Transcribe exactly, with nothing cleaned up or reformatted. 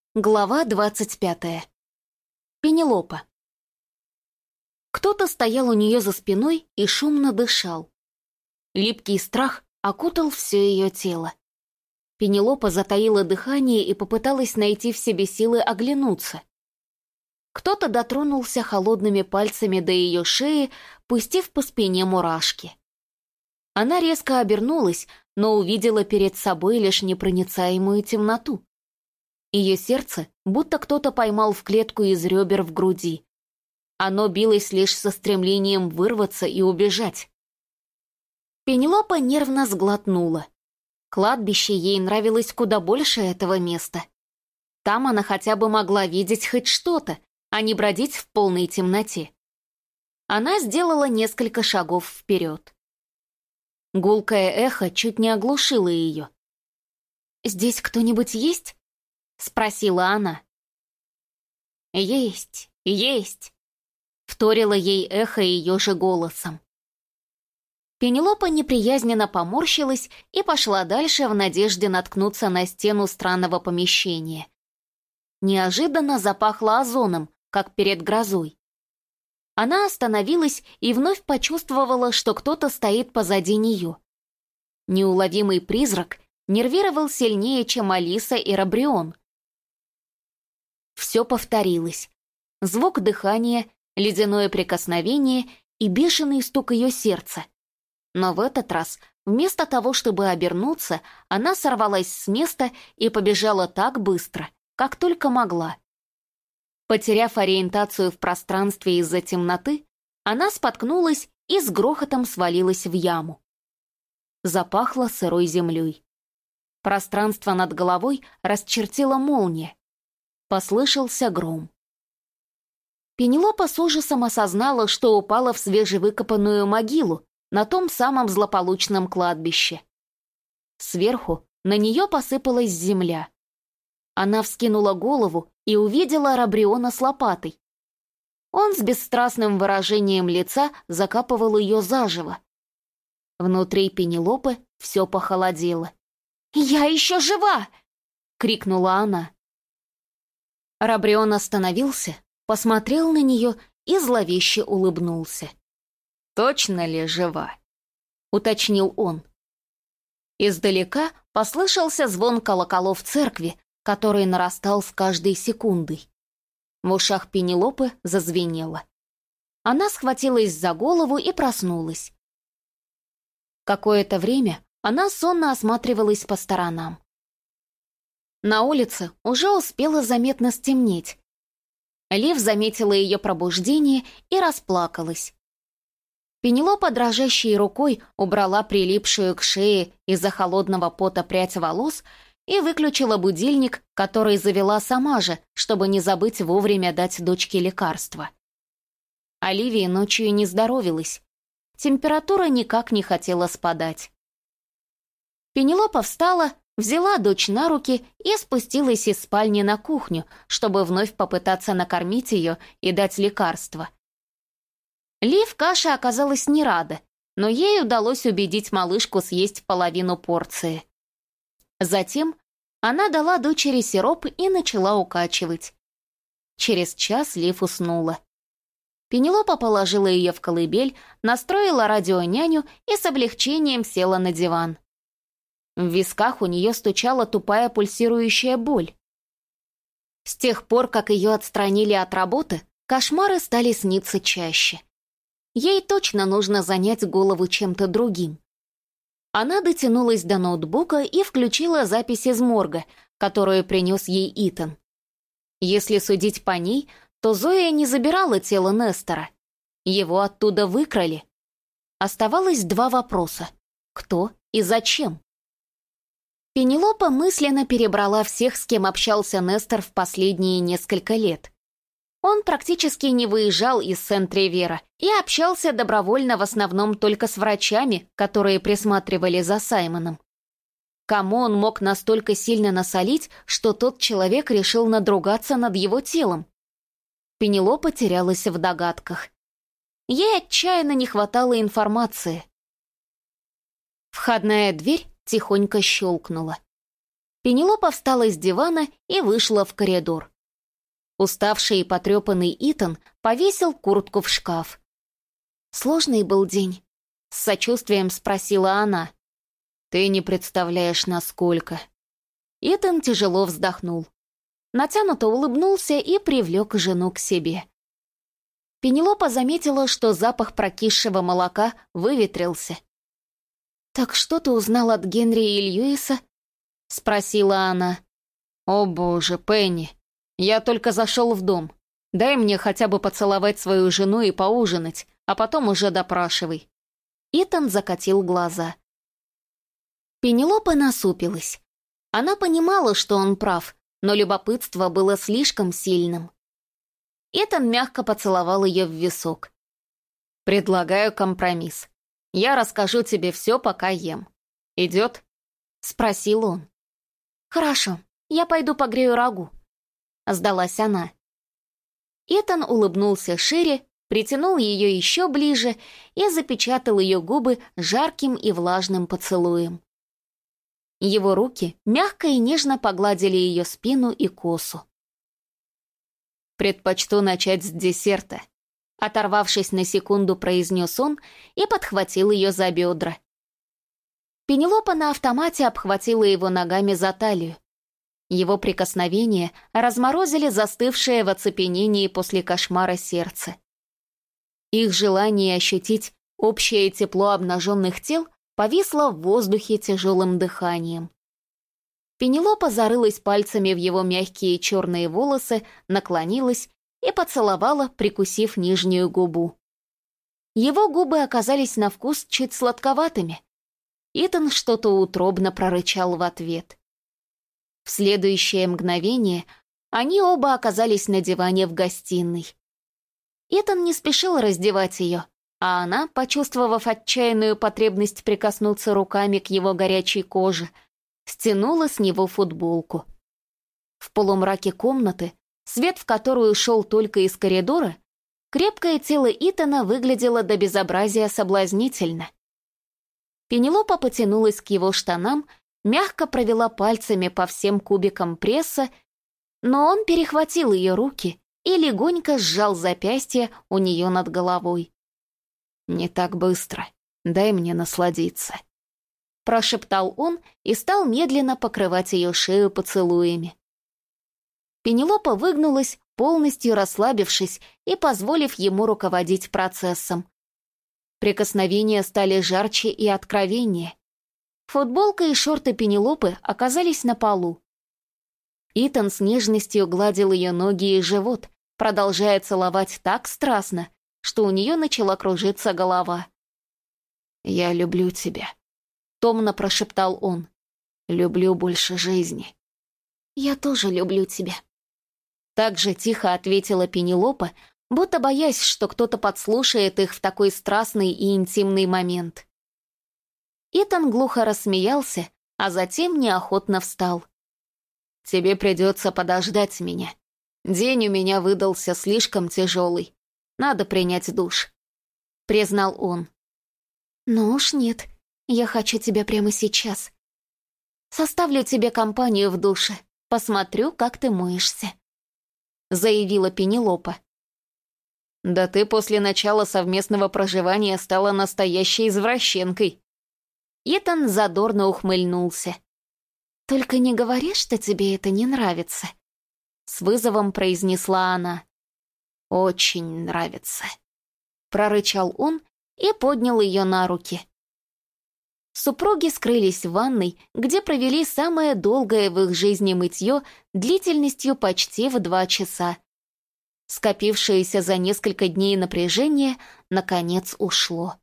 Глава двадцать пятая. Пенелопа. Кто-то стоял у нее за спиной и шумно дышал. Липкий страх окутал все ее тело. Пенелопа затаила дыхание и попыталась найти в себе силы оглянуться. Кто-то дотронулся холодными пальцами до ее шеи, пустив по спине мурашки. Она резко обернулась, но увидела перед собой лишь непроницаемую темноту. Ее сердце будто кто-то поймал в клетку из ребер в груди. Оно билось лишь со стремлением вырваться и убежать. Пенелопа нервно сглотнула. Кладбище ей нравилось куда больше этого места. Там она хотя бы могла видеть хоть что-то, а не бродить в полной темноте. Она сделала несколько шагов вперед. Гулкое эхо чуть не оглушило ее. «Здесь кто-нибудь есть?» — спросила она. «Есть, есть», — вторило ей эхо ее же голосом. Пенелопа неприязненно поморщилась и пошла дальше в надежде наткнуться на стену странного помещения. Неожиданно запахло озоном, как перед грозой. Она остановилась и вновь почувствовала, что кто-то стоит позади нее. Неуловимый призрак нервировал сильнее, чем Алиса и Рабрион. Все повторилось. Звук дыхания, ледяное прикосновение и бешеный стук ее сердца. Но в этот раз, вместо того, чтобы обернуться, она сорвалась с места и побежала так быстро, как только могла. Потеряв ориентацию в пространстве из-за темноты, она споткнулась и с грохотом свалилась в яму. Запахло сырой землей. Пространство над головой расчертила молния. Послышался гром. Пенелопа с ужасом осознала, что упала в свежевыкопанную могилу на том самом злополучном кладбище. Сверху на нее посыпалась земля. Она вскинула голову и увидела Рабриона с лопатой. Он с бесстрастным выражением лица закапывал ее заживо. Внутри Пенелопы все похолодело. «Я еще жива!» — крикнула она. Рабрион остановился, посмотрел на нее и зловеще улыбнулся. «Точно ли жива?» — уточнил он. Издалека послышался звон колоколов церкви, который нарастал с каждой секундой. В ушах Пенелопы зазвенело. Она схватилась за голову и проснулась. Какое-то время она сонно осматривалась по сторонам. На улице уже успело заметно стемнеть. Лив заметила ее пробуждение и расплакалась. Пенелопа дрожащей рукой убрала прилипшую к шее из-за холодного пота прядь волос и выключила будильник, который завела сама же, чтобы не забыть вовремя дать дочке лекарство. Оливия ночью не здоровилась. Температура никак не хотела спадать. Пенелопа встала, взяла дочь на руки и спустилась из спальни на кухню, чтобы вновь попытаться накормить ее и дать лекарство. Лив каши оказалась не рада, но ей удалось убедить малышку съесть половину порции. Затем она дала дочери сироп и начала укачивать. Через час Лив уснула. Пенелопа положила ее в колыбель, настроила радионяню и с облегчением села на диван. В висках у нее стучала тупая пульсирующая боль. С тех пор, как ее отстранили от работы, кошмары стали сниться чаще. Ей точно нужно занять голову чем-то другим. Она дотянулась до ноутбука и включила запись из морга, которую принес ей Итан. Если судить по ней, то Зоя не забирала тело Нестора. Его оттуда выкрали. Оставалось два вопроса: кто и зачем? Пенелопа мысленно перебрала всех, с кем общался Нестор в последние несколько лет. Он практически не выезжал из Сент-Ривера и общался добровольно в основном только с врачами, которые присматривали за Саймоном. Кому он мог настолько сильно насолить, что тот человек решил надругаться над его телом? Пенелопа терялась в догадках. Ей отчаянно не хватало информации. Входная дверь тихонько щелкнула. Пенелопа встала с дивана и вышла в коридор. Уставший и потрепанный Итан повесил куртку в шкаф. «Сложный был день?» — с сочувствием спросила она. «Ты не представляешь, насколько». Итан тяжело вздохнул. Натянуто улыбнулся и привлек жену к себе. Пенелопа заметила, что запах прокисшего молока выветрился. «Так что ты узнал от Генри и Льюиса?» — спросила она. «О боже, Пенни, я только зашел в дом. Дай мне хотя бы поцеловать свою жену и поужинать, а потом уже допрашивай». Итан закатил глаза. Пенелопа насупилась. Она понимала, что он прав, но любопытство было слишком сильным. Итан мягко поцеловал ее в висок. «Предлагаю компромисс. Я расскажу тебе все, пока ем. Идет?» — спросил он. «Хорошо, я пойду погрею рагу», — сдалась она. Итан улыбнулся шире, притянул ее еще ближе и запечатал ее губы жарким и влажным поцелуем. Его руки мягко и нежно погладили ее спину и косу. «Предпочту начать с десерта», — оторвавшись на секунду, произнес он и подхватил ее за бедра. Пенелопа на автомате обхватила его ногами за талию. Его прикосновения разморозили застывшее в оцепенении после кошмара сердце. Их желание ощутить общее тепло обнаженных тел повисло в воздухе тяжелым дыханием. Пенелопа зарылась пальцами в его мягкие черные волосы, наклонилась и поцеловала, прикусив нижнюю губу. Его губы оказались на вкус чуть сладковатыми. Итан что-то утробно прорычал в ответ. В следующее мгновение они оба оказались на диване в гостиной. Итан не спешил раздевать ее, а она, почувствовав отчаянную потребность прикоснуться руками к его горячей коже, стянула с него футболку. В полумраке комнаты, свет в которую шел только из коридора, крепкое тело Итана выглядело до безобразия соблазнительно. Пенелопа потянулась к его штанам, мягко провела пальцами по всем кубикам пресса, но он перехватил ее руки и легонько сжал запястье у нее над головой. «Не так быстро, дай мне насладиться», — прошептал он и стал медленно покрывать ее шею поцелуями. Пенелопа выгнулась, полностью расслабившись и позволив ему руководить процессом. Прикосновения стали жарче и откровеннее. Футболка и шорты Пенелопы оказались на полу. Итан с нежностью гладил ее ноги и живот, продолжая целовать так страстно, что у нее начала кружиться голова. «Я люблю тебя», — томно прошептал он. «Люблю больше жизни». «Я тоже люблю тебя», — так же тихо ответила Пенелопа, будто боясь, что кто-то подслушает их в такой страстный и интимный момент. Итан глухо рассмеялся, а затем неохотно встал. «Тебе придется подождать меня. День у меня выдался слишком тяжелый. Надо принять душ», — признал он. «Ну уж нет, я хочу тебя прямо сейчас. Составлю тебе компанию в душе, посмотрю, как ты моешься», — заявила Пенелопа. «Да ты после начала совместного проживания стала настоящей извращенкой». Итан задорно ухмыльнулся. «Только не говори, что тебе это не нравится», — с вызовом произнесла она. «Очень нравится», — прорычал он и поднял ее на руки. Супруги скрылись в ванной, где провели самое долгое в их жизни мытье длительностью почти в два часа. Скопившееся за несколько дней напряжение наконец ушло.